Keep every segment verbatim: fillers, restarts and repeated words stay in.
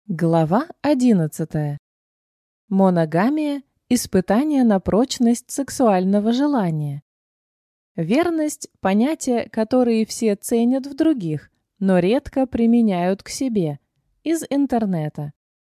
Глава одиннадцатая. Моногамия – испытание на прочность сексуального желания. Верность – понятие, которое все ценят в других, но редко применяют к себе. Из интернета.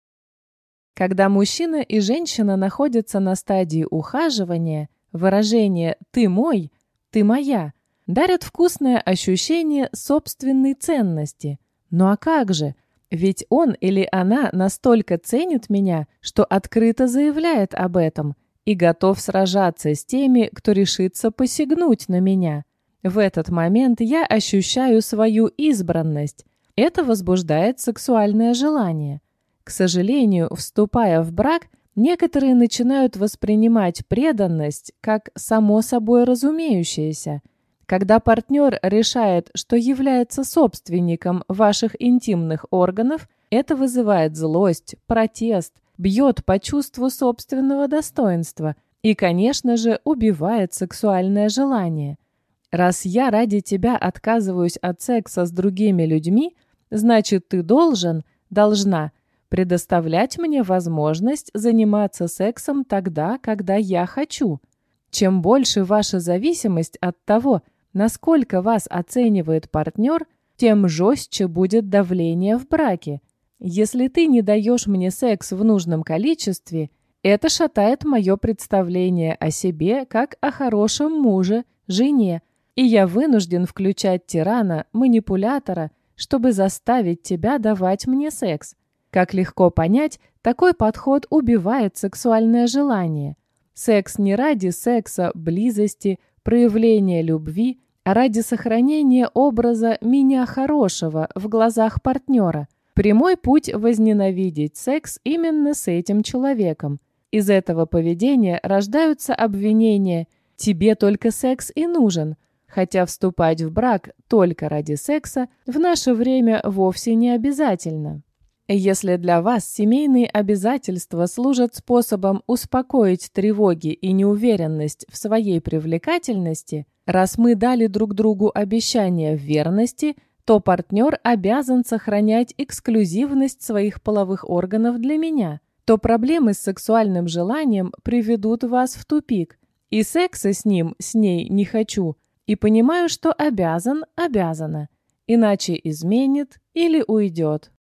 Когда мужчина и женщина находятся на стадии ухаживания, выражение «ты мой», «ты моя» дарят вкусное ощущение собственной ценности. Ну а как же? Ведь он или она настолько ценит меня, что открыто заявляет об этом и готов сражаться с теми, кто решится посягнуть на меня. В этот момент я ощущаю свою избранность. Это возбуждает сексуальное желание. К сожалению, вступая в брак, некоторые начинают воспринимать преданность как само собой разумеющееся. Когда партнер решает, что является собственником ваших интимных органов, это вызывает злость, протест, бьет по чувству собственного достоинства и, конечно же, убивает сексуальное желание. Раз я ради тебя отказываюсь от секса с другими людьми, значит, ты должен, должна предоставлять мне возможность заниматься сексом тогда, когда я хочу. Чем больше ваша зависимость от того, насколько вас оценивает партнер, тем жестче будет давление в браке. Если ты не даешь мне секс в нужном количестве, это шатает мое представление о себе как о хорошем муже, жене, и я вынужден включать тирана, манипулятора, чтобы заставить тебя давать мне секс. Как легко понять, такой подход убивает сексуальное желание. Секс не ради секса, близости, проявления любви, а ради сохранения образа «меня хорошего» в глазах партнера. Прямой путь возненавидеть секс именно с этим человеком. Из этого поведения рождаются обвинения «тебе только секс и нужен», хотя вступать в брак только ради секса в наше время вовсе не обязательно. Если для вас семейные обязательства служат способом успокоить тревоги и неуверенность в своей привлекательности, раз мы дали друг другу обещание в верности, то партнер обязан сохранять эксклюзивность своих половых органов для меня, то проблемы с сексуальным желанием приведут вас в тупик. И секса с ним, с ней не хочу, и понимаю, что обязан, обязана, иначе изменит или уйдет.